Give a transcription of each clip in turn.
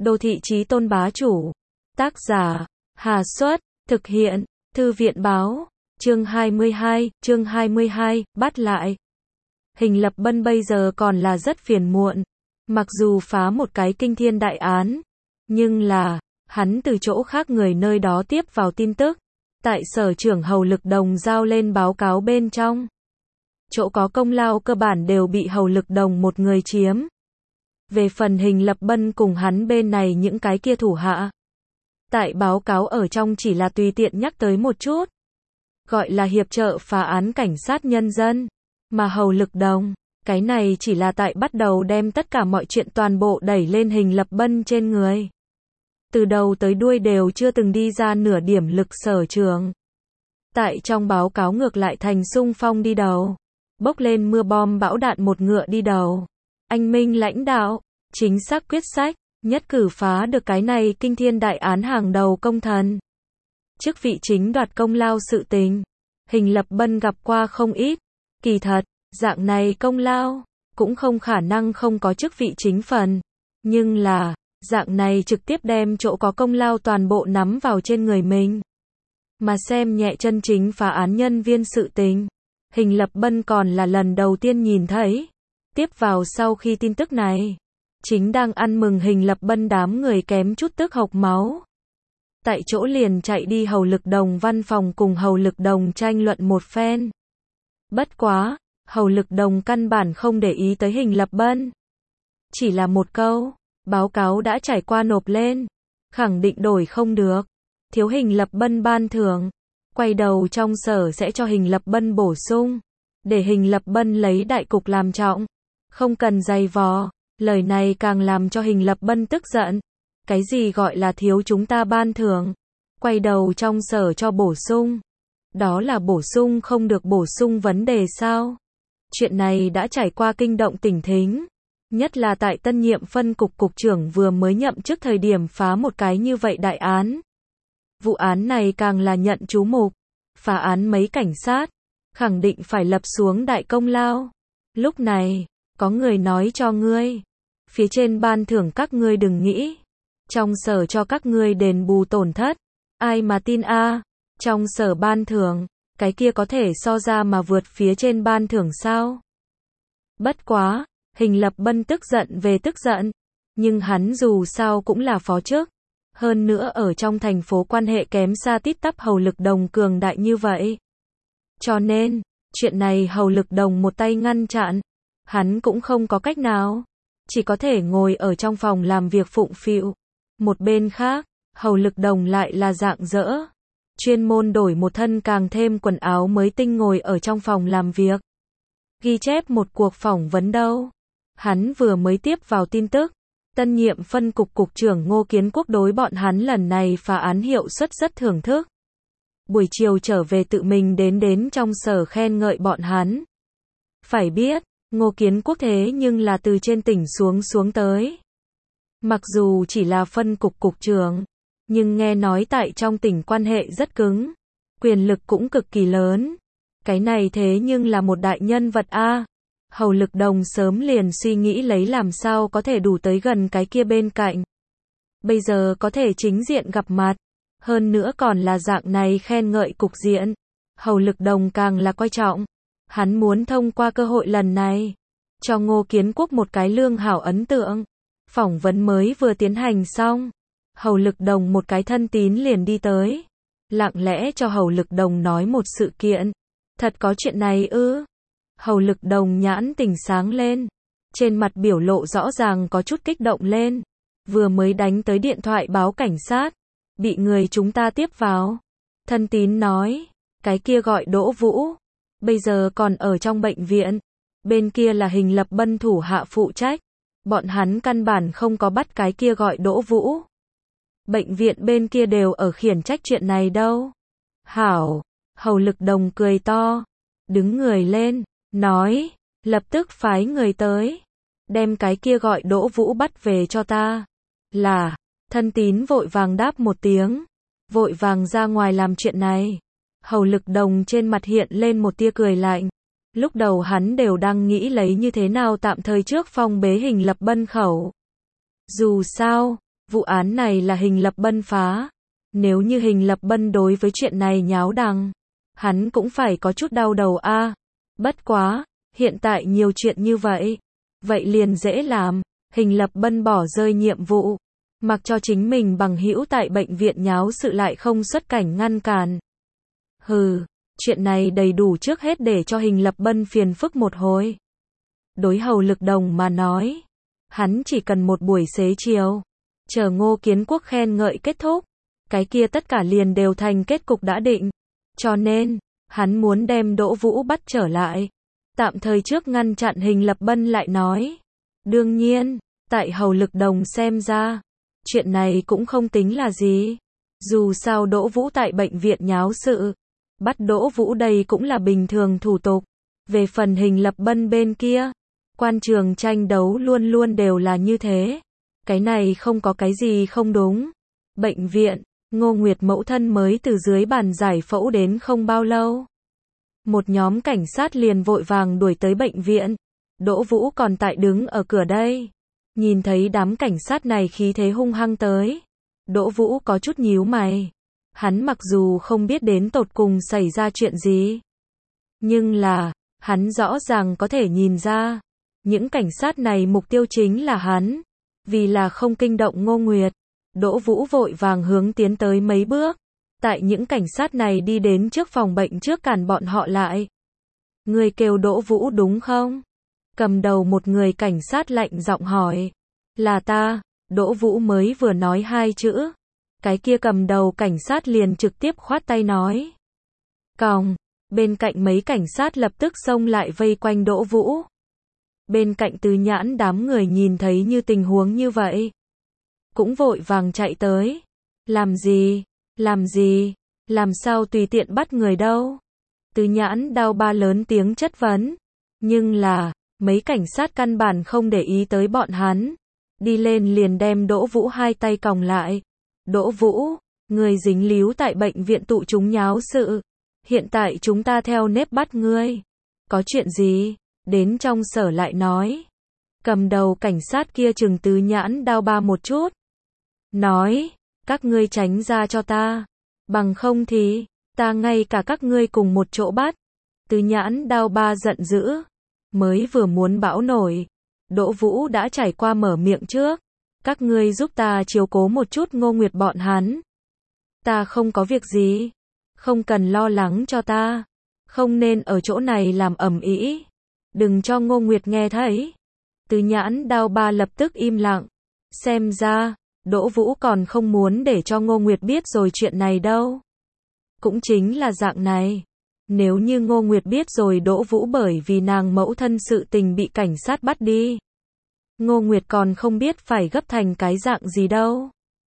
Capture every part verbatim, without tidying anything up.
Đô thị chí tôn bá chủ. Tác giả, Hà Xuất, thực hiện, Thư viện báo, chương hai mươi hai, chương hai mươi hai, bắt lại. Hình Lập Bân bây giờ còn là rất phiền muộn. Mặc dù phá một cái kinh thiên đại án, nhưng là, hắn từ chỗ khác người nơi đó tiếp vào tin tức. Tại sở trưởng Hầu Lực Đồng giao lên báo cáo bên trong. Chỗ có công lao cơ bản đều bị Hầu Lực Đồng một người chiếm. Về phần Hình Lập Bân cùng hắn bên này những cái kia thủ hạ. Tại báo cáo ở trong chỉ là tùy tiện nhắc tới một chút. Gọi là hiệp trợ phá án cảnh sát nhân dân. Mà Hầu Lực Đồng, cái này chỉ là tại bắt đầu đem tất cả mọi chuyện toàn bộ đẩy lên Hình Lập Bân trên người. Từ đầu tới đuôi đều chưa từng đi ra nửa điểm lực sở trường. Tại trong báo cáo ngược lại thành xung phong đi đầu. Bốc lên mưa bom bão đạn một ngựa đi đầu. Anh minh lãnh đạo, chính xác quyết sách, nhất cử phá được cái này kinh thiên đại án hàng đầu công thần. Chức vị chính đoạt công lao sự tình. Hình Lập Bân gặp qua không ít. Kỳ thật, dạng này công lao, cũng không khả năng không có chức vị chính phần. Nhưng là, dạng này trực tiếp đem chỗ có công lao toàn bộ nắm vào trên người mình. Mà xem nhẹ chân chính phá án nhân viên sự tình. Hình Lập Bân còn là lần đầu tiên nhìn thấy. Tiếp vào sau khi tin tức này, chính đang ăn mừng Hình Lập Bân đám người kém chút tức hộc máu. Tại chỗ liền chạy đi Hầu Lực Đồng văn phòng cùng Hầu Lực Đồng tranh luận một phen. Bất quá, Hầu Lực Đồng căn bản không để ý tới Hình Lập Bân. Chỉ là một câu, báo cáo đã trải qua nộp lên, khẳng định đổi không được. Thiếu Hình Lập Bân ban thưởng, quay đầu trong sở sẽ cho Hình Lập Bân bổ sung, để Hình Lập Bân lấy đại cục làm trọng, không cần dày vò. Lời này càng làm cho Hình Lập Bân tức giận. Cái gì gọi là thiếu chúng ta ban thưởng, quay đầu trong sở cho bổ sung. Đó là bổ sung không được bổ sung vấn đề sao? Chuyện này đã trải qua kinh động tỉnh thính. Nhất là tại tân nhiệm phân cục cục trưởng vừa mới nhậm chức thời điểm phá một cái như vậy đại án. Vụ án này càng là nhận chú mục. Phá án mấy cảnh sát, khẳng định phải lập xuống đại công lao. Lúc này, có người nói cho ngươi. Phía trên ban thưởng các ngươi đừng nghĩ. Trong sở cho các ngươi đền bù tổn thất. Ai mà tin a? À? Trong sở ban thưởng, cái kia có thể so ra mà vượt phía trên ban thưởng sao? Bất quá, Hình Lập Bân tức giận về tức giận. Nhưng hắn dù sao cũng là phó chức. Hơn nữa ở trong thành phố quan hệ kém xa tít tắp Hầu Lực Đồng cường đại như vậy. Cho nên, chuyện này Hầu Lực Đồng một tay ngăn chặn. Hắn cũng không có cách nào. Chỉ có thể ngồi ở trong phòng làm việc phụng phịu. Một bên khác, Hầu Lực Đồng lại là rạng rỡ. Chuyên môn đổi một thân càng thêm quần áo mới tinh ngồi ở trong phòng làm việc. Ghi chép một cuộc phỏng vấn đâu. Hắn vừa mới tiếp vào tin tức. Tân nhiệm phân cục cục trưởng Ngô Kiến Quốc đối bọn hắn lần này phá án hiệu suất rất thưởng thức. Buổi chiều trở về tự mình đến đến trong sở khen ngợi bọn hắn. Phải biết, Ngô Kiến Quốc thế nhưng là từ trên tỉnh xuống xuống tới. Mặc dù chỉ là phân cục cục trưởng, nhưng nghe nói tại trong tỉnh quan hệ rất cứng, quyền lực cũng cực kỳ lớn. Cái này thế nhưng là một đại nhân vật a. Hầu Lực Đồng sớm liền suy nghĩ lấy làm sao có thể đủ tới gần cái kia bên cạnh. Bây giờ có thể chính diện gặp mặt, hơn nữa còn là dạng này khen ngợi cục diện. Hầu Lực Đồng càng là coi trọng. Hắn muốn thông qua cơ hội lần này, cho Ngô Kiến Quốc một cái lương hảo ấn tượng. Phỏng vấn mới vừa tiến hành xong, Hầu Lực Đồng một cái thân tín liền đi tới. Lặng lẽ cho Hầu Lực Đồng nói một sự kiện. Thật có chuyện này ư? Hầu Lực Đồng nhãn tỉnh sáng lên. Trên mặt biểu lộ rõ ràng có chút kích động lên. Vừa mới đánh tới điện thoại báo cảnh sát. Bị người chúng ta tiếp vào. Thân tín nói, cái kia gọi Đỗ Vũ. Bây giờ còn ở trong bệnh viện. Bên kia là Hình Lập Bân thủ hạ phụ trách. Bọn hắn căn bản không có bắt cái kia gọi Đỗ Vũ. Bệnh viện bên kia đều ở khiển trách chuyện này đâu. Hảo, Hầu Lực Đồng cười to. Đứng người lên, nói, lập tức phái người tới. Đem cái kia gọi Đỗ Vũ bắt về cho ta. Là, thân tín vội vàng đáp một tiếng. Vội vàng ra ngoài làm chuyện này. Hầu Lực Đồng trên mặt hiện lên một tia cười lạnh. Lúc đầu hắn đều đang nghĩ lấy như thế nào tạm thời trước phong bế Hình Lập Bân khẩu. Dù sao, Vụ án này là Hình Lập Bân phá. Nếu như Hình Lập Bân đối với chuyện này nháo đằng, hắn cũng phải có chút đau đầu a. Bất quá, hiện tại nhiều chuyện như vậy, vậy liền dễ làm. Hình Lập Bân bỏ rơi nhiệm vụ, mặc cho chính mình bằng hữu tại bệnh viện nháo sự lại không xuất cảnh ngăn cản. Hừ, chuyện này đầy đủ trước hết để cho Hình Lập Bân phiền phức một hồi. Đối Hầu Lực Đồng mà nói, hắn chỉ cần một buổi xế chiều, chờ Ngô Kiến Quốc khen ngợi kết thúc, cái kia tất cả liền đều thành kết cục đã định. Cho nên, hắn muốn đem Đỗ Vũ bắt trở lại. Tạm thời trước ngăn chặn Hình Lập Bân lại nói. Đương nhiên, tại Hầu Lực Đồng xem ra, chuyện này cũng không tính là gì. Dù sao Đỗ Vũ tại bệnh viện nháo sự, bắt Đỗ Vũ đây cũng là bình thường thủ tục. Về phần Hình Lập Bân bên kia, quan trường tranh đấu luôn luôn đều là như thế. Cái này không có cái gì không đúng. Bệnh viện, Ngô Nguyệt mẫu thân mới từ dưới bàn giải phẫu đến không bao lâu. Một nhóm cảnh sát liền vội vàng đuổi tới bệnh viện. Đỗ Vũ còn tại đứng ở cửa đây. Nhìn thấy đám cảnh sát này khí thế hung hăng tới. Đỗ Vũ có chút nhíu mày. Hắn mặc dù không biết đến tột cùng xảy ra chuyện gì, nhưng là, hắn rõ ràng có thể nhìn ra. Những cảnh sát này mục tiêu chính là hắn. Vì là không kinh động Ngô Nguyệt, Đỗ Vũ vội vàng hướng tiến tới mấy bước. Tại những cảnh sát này đi đến trước phòng bệnh trước cản bọn họ lại. Người kêu Đỗ Vũ đúng không? Cầm đầu một người cảnh sát lạnh giọng hỏi. Là ta. Đỗ Vũ mới vừa nói hai chữ. Cái kia cầm đầu cảnh sát liền trực tiếp khoát tay nói. Còng. Bên cạnh mấy cảnh sát lập tức xông lại vây quanh Đỗ Vũ. Bên cạnh Từ Nhãn đám người nhìn thấy như tình huống như vậy, cũng vội vàng chạy tới. Làm gì? Làm gì? Làm sao tùy tiện bắt người đâu? Từ Nhãn đau ba lớn tiếng chất vấn. Nhưng là, mấy cảnh sát căn bản không để ý tới bọn hắn. Đi lên liền đem Đỗ Vũ hai tay còng lại. Đỗ Vũ, người dính líu tại bệnh viện tụ chúng nháo sự. Hiện tại chúng ta theo nếp bắt ngươi. Có chuyện gì? Đến trong sở lại nói. Cầm đầu cảnh sát kia trừng Từ Nhãn đau ba một chút. Nói, các ngươi tránh ra cho ta. Bằng không thì, ta ngay cả các ngươi cùng một chỗ bắt. Từ Nhãn đau ba giận dữ. Mới vừa muốn bão nổi. Đỗ Vũ đã trải qua mở miệng trước. Các ngươi giúp ta chiếu cố một chút Ngô Nguyệt bọn hắn. Ta không có việc gì. Không cần lo lắng cho ta. Không nên ở chỗ này làm ầm ĩ. Đừng cho Ngô Nguyệt nghe thấy. Từ Nhãn đau ba lập tức im lặng. Xem ra, Đỗ Vũ còn không muốn để cho Ngô Nguyệt biết rồi chuyện này đâu. Cũng chính là dạng này. Nếu như Ngô Nguyệt biết rồi Đỗ Vũ bởi vì nàng mẫu thân sự tình bị cảnh sát bắt đi, Ngô Nguyệt còn không biết phải gấp thành cái dạng gì đâu.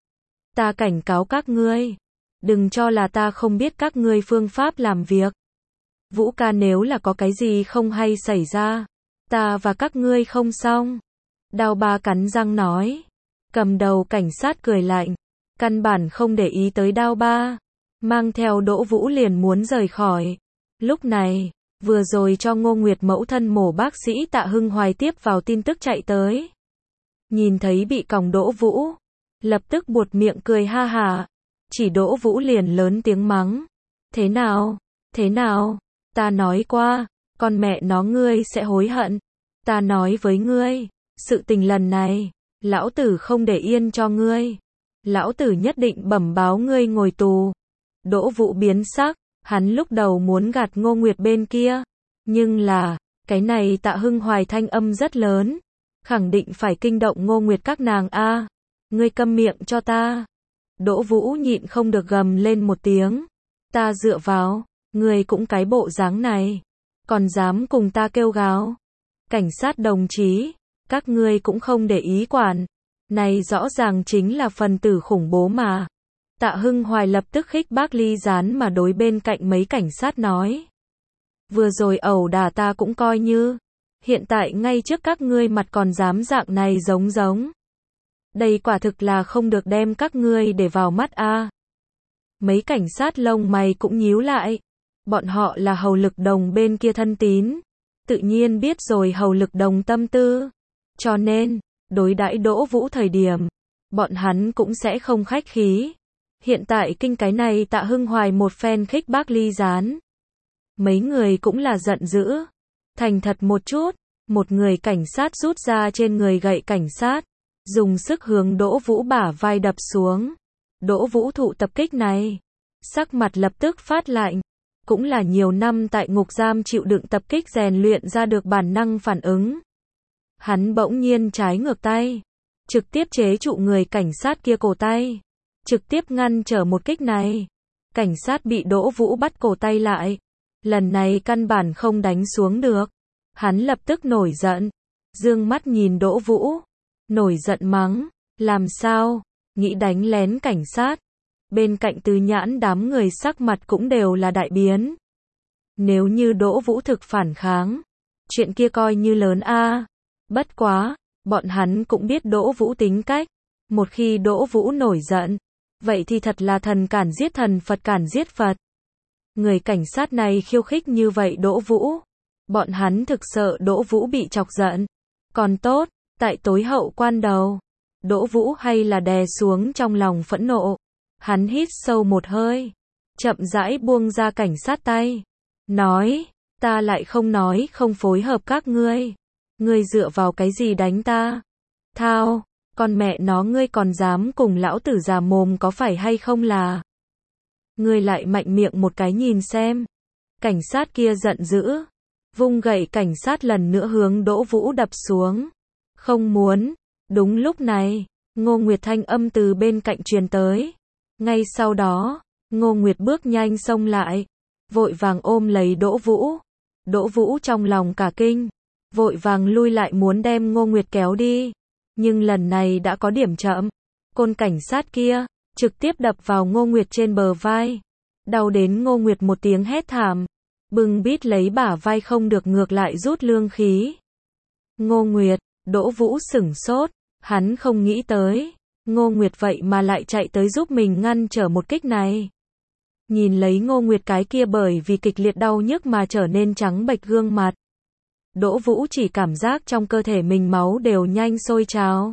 Ta cảnh cáo các ngươi, đừng cho là ta không biết các ngươi phương pháp làm việc. Vũ ca nếu là có cái gì không hay xảy ra, ta và các ngươi không xong. Đao ba cắn răng nói. Cầm đầu cảnh sát cười lạnh, căn bản không để ý tới Đao ba, mang theo Đỗ Vũ liền muốn rời khỏi. Lúc này, vừa rồi cho Ngô Nguyệt mẫu thân mổ bác sĩ Tạ Hưng Hoài tiếp vào tin tức chạy tới. Nhìn thấy bị còng Đỗ Vũ, lập tức buột miệng cười ha hả, chỉ Đỗ Vũ liền lớn tiếng mắng. Thế nào? Thế nào? Ta nói qua, con mẹ nó ngươi sẽ hối hận. Ta nói với ngươi, sự tình lần này, lão tử không để yên cho ngươi. Lão tử nhất định bẩm báo ngươi ngồi tù. Đỗ Vũ biến sắc, hắn lúc đầu muốn gạt Ngô Nguyệt bên kia. Nhưng là, cái này Tạ Hưng Hoài thanh âm rất lớn. Khẳng định phải kinh động Ngô Nguyệt các nàng a. Ngươi câm miệng cho ta. Đỗ Vũ nhịn không được gầm lên một tiếng. Ta dựa vào, ngươi cũng cái bộ dáng này. Còn dám cùng ta kêu gào. Cảnh sát đồng chí, các ngươi cũng không để ý quản. Này rõ ràng chính là phần tử khủng bố mà. Tạ Hưng Hoài lập tức khích bác ly gián mà đối bên cạnh mấy cảnh sát nói. Vừa rồi ẩu đả ta cũng coi như. Hiện tại ngay trước các ngươi mặt còn dám dạng này giống giống. Đây quả thực là không được đem các ngươi để vào mắt a. Mấy cảnh sát lông mày cũng nhíu lại. Bọn họ là Hầu Lực Đồng bên kia thân tín. Tự nhiên biết rồi Hầu Lực Đồng tâm tư. Cho nên, đối đãi Đỗ Vũ thời điểm, bọn hắn cũng sẽ không khách khí. Hiện tại kinh cái này Tạ Hưng Hoài một phen khích bác ly gián. Mấy người cũng là giận dữ. Thành thật một chút, một người cảnh sát rút ra trên người gậy cảnh sát, dùng sức hướng Đỗ Vũ bả vai đập xuống. Đỗ Vũ thụ tập kích này, sắc mặt lập tức phát lạnh, cũng là nhiều năm tại ngục giam chịu đựng tập kích rèn luyện ra được bản năng phản ứng. Hắn bỗng nhiên trái ngược tay, trực tiếp chế trụ người cảnh sát kia cổ tay, trực tiếp ngăn trở một kích này. Cảnh sát bị Đỗ Vũ bắt cổ tay lại, lần này căn bản không đánh xuống được. Hắn lập tức nổi giận, dương mắt nhìn Đỗ Vũ, nổi giận mắng, làm sao, nghĩ đánh lén cảnh sát. Bên cạnh Từ Nhãn đám người sắc mặt cũng đều là đại biến. Nếu như Đỗ Vũ thực phản kháng, chuyện kia coi như lớn a. Bất quá, bọn hắn cũng biết Đỗ Vũ tính cách, một khi Đỗ Vũ nổi giận, vậy thì thật là thần cản giết thần, Phật cản giết Phật. Người cảnh sát này khiêu khích như vậy Đỗ Vũ, bọn hắn thực sợ Đỗ Vũ bị chọc giận. Còn tốt, tại tối hậu quan đầu, Đỗ Vũ hay là đè xuống trong lòng phẫn nộ. Hắn hít sâu một hơi, chậm rãi buông ra cảnh sát tay, nói, ta lại không nói không phối hợp các ngươi. Ngươi dựa vào cái gì đánh ta? Thao, con mẹ nó ngươi còn dám cùng lão tử già mồm có phải hay không là? Ngươi lại mạnh miệng một cái nhìn xem. Cảnh sát kia giận dữ, vung gậy cảnh sát lần nữa hướng Đỗ Vũ đập xuống. Không muốn. Đúng lúc này, Ngô Nguyệt thanh âm từ bên cạnh truyền tới. Ngay sau đó, Ngô Nguyệt bước nhanh xông lại, vội vàng ôm lấy Đỗ Vũ. Đỗ Vũ trong lòng cả kinh, vội vàng lui lại muốn đem Ngô Nguyệt kéo đi. Nhưng lần này đã có điểm chậm. Côn cảnh sát kia, trực tiếp đập vào Ngô Nguyệt trên bờ vai. Đau đến Ngô Nguyệt một tiếng hét thảm, bưng bít lấy bả vai không được ngược lại rút lương khí. Ngô Nguyệt, Đỗ Vũ sửng sốt, hắn không nghĩ tới. Ngô Nguyệt vậy mà lại chạy tới giúp mình ngăn trở một kích này. Nhìn lấy Ngô Nguyệt cái kia bởi vì kịch liệt đau nhức mà trở nên trắng bệch gương mặt. Đỗ Vũ chỉ cảm giác trong cơ thể mình máu đều nhanh sôi trào.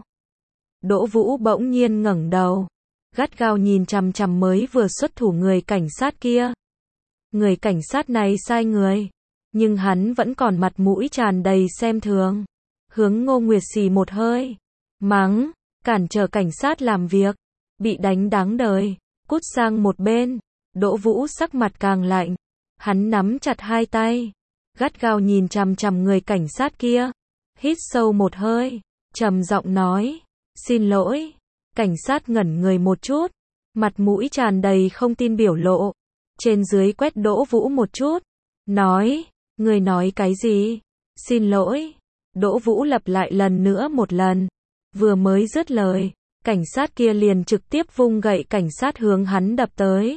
Đỗ Vũ bỗng nhiên ngẩng đầu, gắt gao nhìn chằm chằm mới vừa xuất thủ người cảnh sát kia. Người cảnh sát này sai người, nhưng hắn vẫn còn mặt mũi tràn đầy xem thường. Hướng Ngô Nguyệt xì một hơi, mắng, cản trở cảnh sát làm việc, bị đánh đáng đời, cút sang một bên. Đỗ Vũ sắc mặt càng lạnh, hắn nắm chặt hai tay, gắt gao nhìn chằm chằm người cảnh sát kia, hít sâu một hơi, trầm giọng nói, xin lỗi. Cảnh sát ngẩn người một chút, mặt mũi tràn đầy không tin biểu lộ, trên dưới quét Đỗ Vũ một chút, nói, người nói cái gì? Xin lỗi. Đỗ Vũ lặp lại lần nữa một lần, vừa mới dứt lời, cảnh sát kia liền trực tiếp vung gậy cảnh sát hướng hắn đập tới.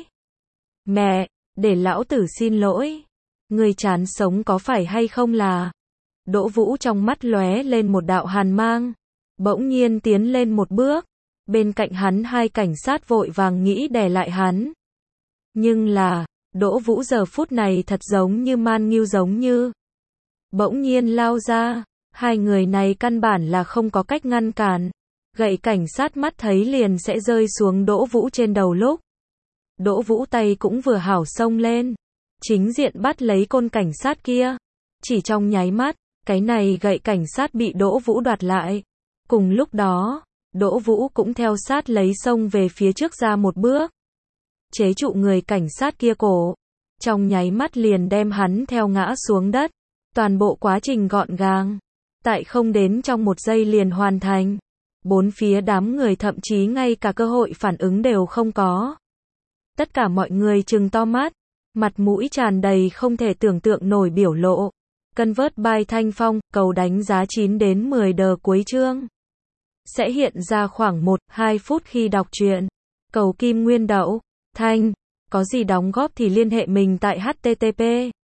Mẹ, để lão tử xin lỗi. Người chán sống có phải hay không là? Đỗ Vũ trong mắt lóe lên một đạo hàn mang, bỗng nhiên tiến lên một bước, bên cạnh hắn hai cảnh sát vội vàng nghĩ đè lại hắn. Nhưng là, Đỗ Vũ giờ phút này thật giống như man nghiêu giống như. Bỗng nhiên lao ra, hai người này căn bản là không có cách ngăn cản. Gậy cảnh sát mắt thấy liền sẽ rơi xuống Đỗ Vũ trên đầu lúc. Đỗ Vũ tay cũng vừa hảo xông lên, chính diện bắt lấy côn cảnh sát kia. Chỉ trong nháy mắt, cái này gậy cảnh sát bị Đỗ Vũ đoạt lại. Cùng lúc đó, Đỗ Vũ cũng theo sát lấy xông về phía trước ra một bước, chế trụ người cảnh sát kia cổ, trong nháy mắt liền đem hắn theo ngã xuống đất. Toàn bộ quá trình gọn gàng, tại không đến trong một giây liền hoàn thành. Bốn phía đám người thậm chí ngay cả cơ hội phản ứng đều không có. Tất cả mọi người trừng to mắt, mặt mũi tràn đầy không thể tưởng tượng nổi biểu lộ. Convert by Thanh Phong, cầu đánh giá chín đến mười đờ cuối chương. Sẽ hiện ra khoảng một đến hai phút khi đọc truyện. Cầu kim nguyên đậu, Thanh, có gì đóng góp thì liên hệ mình tại http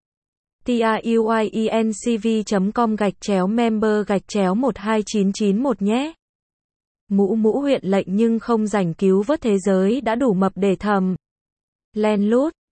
truyencv chấm com gạch chéo member gạch chéo một hai chín chín một nhé. Mũ mũ huyện lệnh nhưng không rảnh cứu vớt thế giới đã đủ mập để thầm. Len lút.